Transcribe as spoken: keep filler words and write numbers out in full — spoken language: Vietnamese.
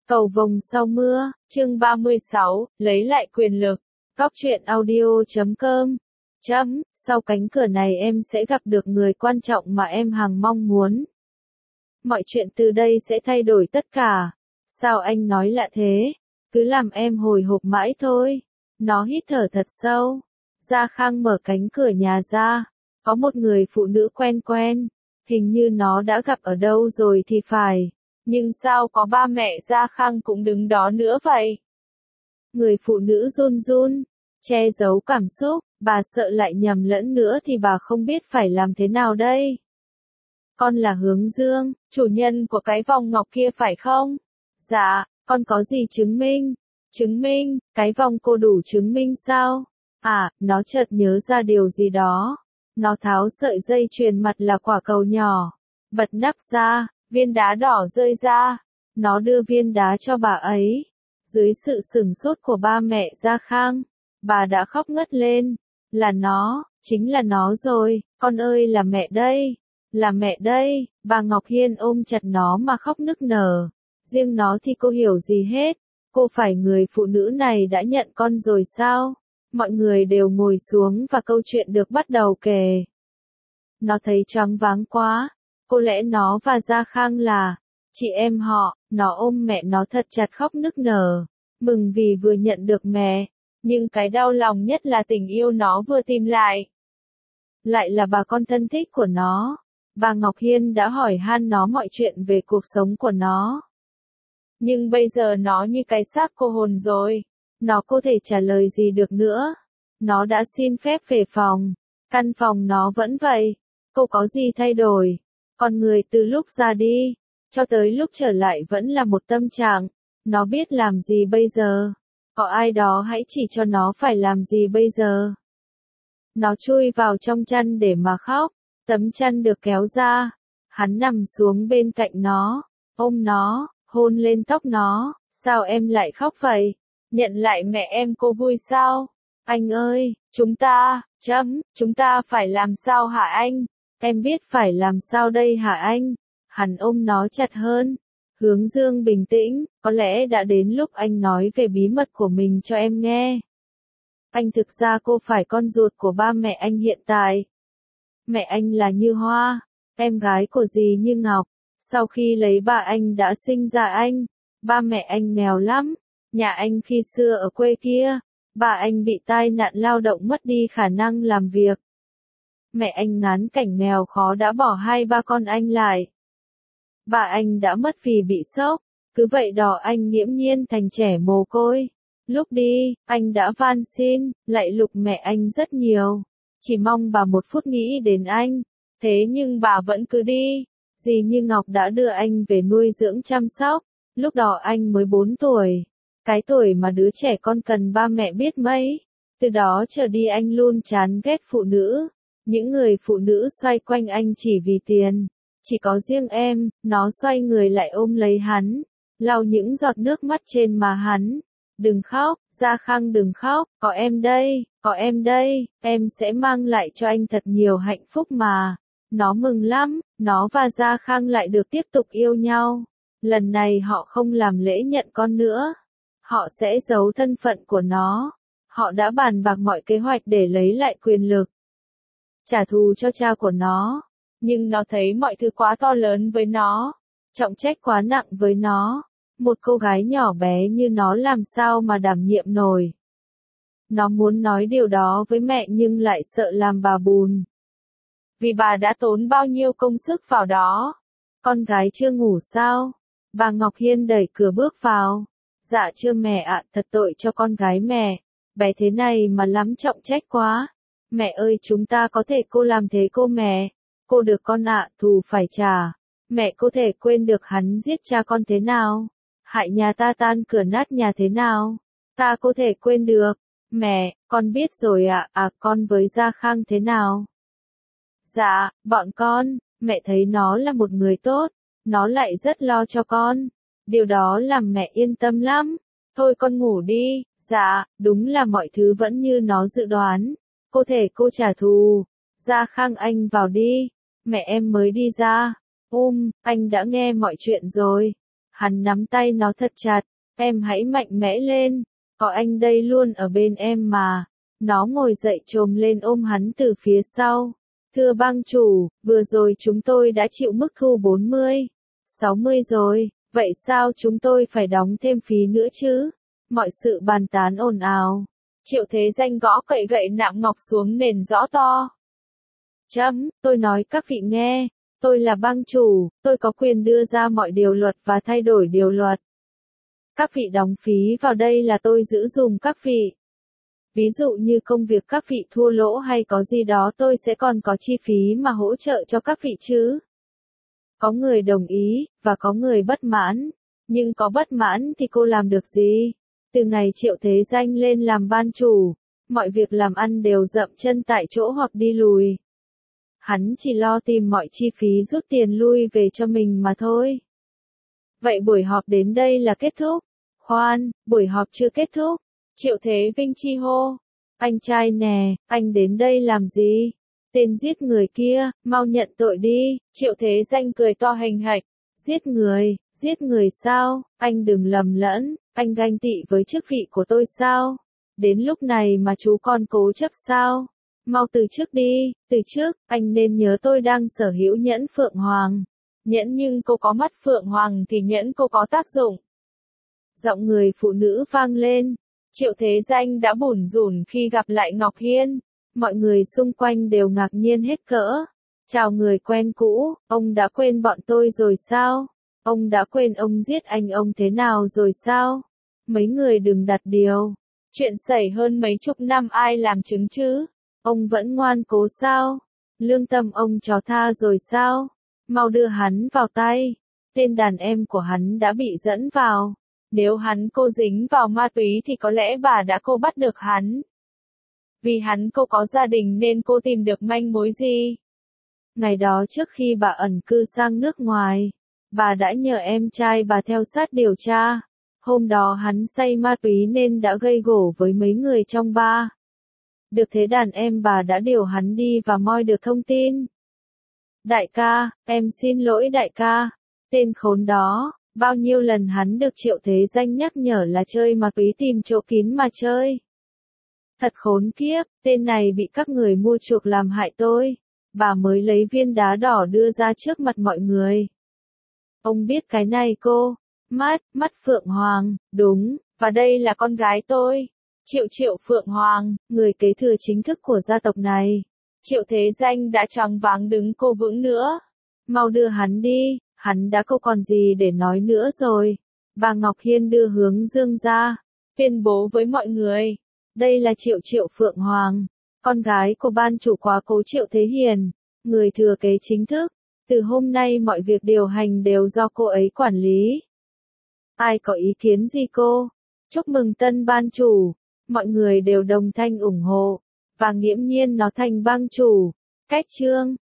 Cầu vồng sau mưa, chương ba mươi sáu, lấy lại quyền lực. Góc truyện audio chấm com. Chấm, sau cánh cửa này em sẽ gặp được người quan trọng mà em hằng mong muốn. Mọi chuyện từ đây sẽ thay đổi tất cả. Sao anh nói lạ thế? Cứ làm em hồi hộp mãi thôi. Nó hít thở thật sâu. Gia Khang mở cánh cửa nhà ra. Có một người phụ nữ quen quen. Hình như nó đã gặp ở đâu rồi thì phải. Nhưng sao có ba mẹ Gia Khang cũng đứng đó nữa vậy? Người phụ nữ run run, che giấu cảm xúc, bà sợ lại nhầm lẫn nữa thì bà không biết phải làm thế nào đây. Con là Hướng Dương, chủ nhân của cái vòng ngọc kia phải không? Dạ, con có gì chứng minh? Chứng minh, cái vòng cô đủ chứng minh sao? À, nó chợt nhớ ra điều gì đó. Nó tháo sợi dây chuyền mặt là quả cầu nhỏ, bật nắp ra. Viên đá đỏ rơi ra, nó đưa viên đá cho bà ấy. Dưới sự sửng sốt của ba mẹ Gia Khang, bà đã khóc ngất lên. Là nó, chính là nó rồi, con ơi là mẹ đây, là mẹ đây. Bà Ngọc Hiên ôm chặt nó mà khóc nức nở. Riêng nó thì cô hiểu gì hết, cô phải người phụ nữ này đã nhận con rồi sao? Mọi người đều ngồi xuống và câu chuyện được bắt đầu kể. Nó thấy choáng váng quá. Có lẽ nó và Gia Khang là chị em họ. Nó ôm mẹ nó thật chặt khóc nức nở, mừng vì vừa nhận được mẹ, nhưng cái đau lòng nhất là tình yêu nó vừa tìm lại. Lại là bà con thân thích của nó. Bà Ngọc Hiên đã hỏi han nó mọi chuyện về cuộc sống của nó. Nhưng bây giờ nó như cái xác cô hồn rồi, nó có thể trả lời gì được nữa. Nó đã xin phép về phòng, căn phòng nó vẫn vậy, cô có gì thay đổi. Con người từ lúc ra đi, cho tới lúc trở lại vẫn là một tâm trạng. Nó biết làm gì bây giờ? Có ai đó hãy chỉ cho nó phải làm gì bây giờ? Nó chui vào trong chăn để mà khóc. Tấm chăn được kéo ra. Hắn nằm xuống bên cạnh nó, ôm nó, hôn lên tóc nó. Sao em lại khóc vậy? Nhận lại mẹ em cô vui sao? Anh ơi, chúng ta, chấm, chúng ta phải làm sao hả anh? Em biết phải làm sao đây hả anh? Hắn ôm nó chặt hơn. Hướng Dương bình tĩnh, có lẽ đã đến lúc anh nói về bí mật của mình cho em nghe. Anh thực ra cô phải con ruột của ba mẹ anh hiện tại. Mẹ anh là Như Hoa, em gái của dì Như Ngọc. Sau khi lấy bà anh đã sinh ra anh. Ba mẹ anh nghèo lắm. Nhà anh khi xưa ở quê kia, bà anh bị tai nạn lao động mất đi khả năng làm việc. Mẹ anh ngán cảnh nghèo khó đã bỏ hai ba con anh lại. Bà anh đã mất vì bị sốc, cứ vậy đò anh nghiễm nhiên thành trẻ mồ côi. Lúc đi, anh đã van xin, lạy lục mẹ anh rất nhiều, chỉ mong bà một phút nghĩ đến anh. Thế nhưng bà vẫn cứ đi. Dì Như Ngọc đã đưa anh về nuôi dưỡng chăm sóc. Lúc đó anh mới bốn tuổi, cái tuổi mà đứa trẻ con cần ba mẹ biết mấy. Từ đó trở đi anh luôn chán ghét phụ nữ. Những người phụ nữ xoay quanh anh chỉ vì tiền. Chỉ có riêng em, nó xoay người lại ôm lấy hắn, lau những giọt nước mắt trên má hắn. Đừng khóc, Gia Khang đừng khóc, có em đây, có em đây, em sẽ mang lại cho anh thật nhiều hạnh phúc mà. Nó mừng lắm, nó và Gia Khang lại được tiếp tục yêu nhau. Lần này họ không làm lễ nhận con nữa. Họ sẽ giấu thân phận của nó. Họ đã bàn bạc mọi kế hoạch để lấy lại quyền lực, trả thù cho cha của nó. Nhưng nó thấy mọi thứ quá to lớn với nó, trọng trách quá nặng với nó. Một cô gái nhỏ bé như nó làm sao mà đảm nhiệm nổi. Nó muốn nói điều đó với mẹ nhưng lại sợ làm bà buồn. Vì bà đã tốn bao nhiêu công sức vào đó. Con gái chưa ngủ sao? Bà Ngọc Hiên đẩy cửa bước vào. Dạ chưa mẹ ạ, thật tội cho con gái mẹ. Bé thế này mà lắm trọng trách quá. Mẹ ơi chúng ta có thể cô làm thế cô mẹ. Cô được con ạ, thù phải trả. Mẹ có thể quên được hắn giết cha con thế nào? Hại nhà ta tan cửa nát nhà thế nào? Ta có thể quên được. Mẹ, con biết rồi ạ, à, à con với Gia Khang thế nào? Dạ, bọn con, mẹ thấy nó là một người tốt. Nó lại rất lo cho con. Điều đó làm mẹ yên tâm lắm. Thôi con ngủ đi. Dạ, đúng là mọi thứ vẫn như nó dự đoán. Cô thể cô trả thù. Gia Khang anh vào đi. Mẹ em mới đi ra. Um, anh đã nghe mọi chuyện rồi. Hắn nắm tay nó thật chặt, em hãy mạnh mẽ lên, có anh đây luôn ở bên em mà. Nó ngồi dậy chồm lên ôm hắn từ phía sau. Thưa bang chủ, vừa rồi chúng tôi đã chịu mức thu bốn mươi, sáu mươi rồi, vậy sao chúng tôi phải đóng thêm phí nữa chứ? Mọi sự bàn tán ồn ào. Triệu Thế Danh gõ cậy gậy nạm ngọc xuống nền rõ to. Chấm, tôi nói các vị nghe, tôi là bang chủ, tôi có quyền đưa ra mọi điều luật và thay đổi điều luật. Các vị đóng phí vào đây là tôi giữ dùm các vị. Ví dụ như công việc các vị thua lỗ hay có gì đó tôi sẽ còn có chi phí mà hỗ trợ cho các vị chứ. Có người đồng ý, và có người bất mãn. Nhưng có bất mãn thì cô làm được gì? Từ ngày Triệu Thế Danh lên làm ban chủ, mọi việc làm ăn đều dậm chân tại chỗ hoặc đi lùi. Hắn chỉ lo tìm mọi chi phí rút tiền lui về cho mình mà thôi. Vậy buổi họp đến đây là kết thúc. Khoan, buổi họp chưa kết thúc. Triệu Thế Vinh chi hô. Anh trai nè, anh đến đây làm gì? Tên giết người kia, mau nhận tội đi. Triệu Thế Danh cười to hình hạch. Giết người, giết người sao? Anh đừng lầm lẫn, anh ganh tị với chức vị của tôi sao? Đến lúc này mà chú còn cố chấp sao? Mau từ trước đi, từ trước, anh nên nhớ tôi đang sở hữu nhẫn Phượng Hoàng. Nhẫn nhưng cô có mắt Phượng Hoàng thì nhẫn cô có tác dụng. Giọng người phụ nữ vang lên. Triệu Thế Danh đã bủn rủn khi gặp lại Ngọc Hiên. Mọi người xung quanh đều ngạc nhiên hết cỡ. Chào người quen cũ, ông đã quên bọn tôi rồi sao? Ông đã quên ông giết anh ông thế nào rồi sao? Mấy người đừng đặt điều. Chuyện xảy hơn mấy chục năm ai làm chứng chứ? Ông vẫn ngoan cố sao? Lương tâm ông chó tha rồi sao? Mau đưa hắn vào tay. Tên đàn em của hắn đã bị dẫn vào. Nếu hắn cô dính vào ma túy thì có lẽ bà đã cô bắt được hắn. Vì hắn cô có gia đình nên cô tìm được manh mối gì? Ngày đó trước khi bà ẩn cư sang nước ngoài, bà đã nhờ em trai bà theo sát điều tra. Hôm đó hắn say ma túy nên đã gây gổ với mấy người trong bar. Được thế đàn em bà đã điều hắn đi và moi được thông tin. Đại ca, em xin lỗi đại ca. Tên khốn đó, bao nhiêu lần hắn được Triệu Thế Danh nhắc nhở là chơi ma túy tìm chỗ kín mà chơi. Thật khốn kiếp, tên này bị các người mua chuộc làm hại tôi. Bà mới lấy viên đá đỏ đưa ra trước mặt mọi người. Ông biết cái này cô? Mắt, mắt Phượng Hoàng, đúng, và đây là con gái tôi. Triệu Triệu Phượng Hoàng, người kế thừa chính thức của gia tộc này. Triệu Thế Danh đã choáng váng đứng cô vững nữa. Mau đưa hắn đi, hắn đã không còn gì để nói nữa rồi. Bà Ngọc Hiên đưa hướng dương ra, tuyên bố với mọi người. Đây là Triệu Triệu Phượng Hoàng, con gái của ban chủ quá cố Triệu Thế Hiền, người thừa kế chính thức. Từ hôm nay mọi việc điều hành đều do cô ấy quản lý. Ai có ý kiến gì cô? Chúc mừng tân ban chủ. Mọi người đều đồng thanh ủng hộ, và nghiễm nhiên nó thành bang chủ. Cách chương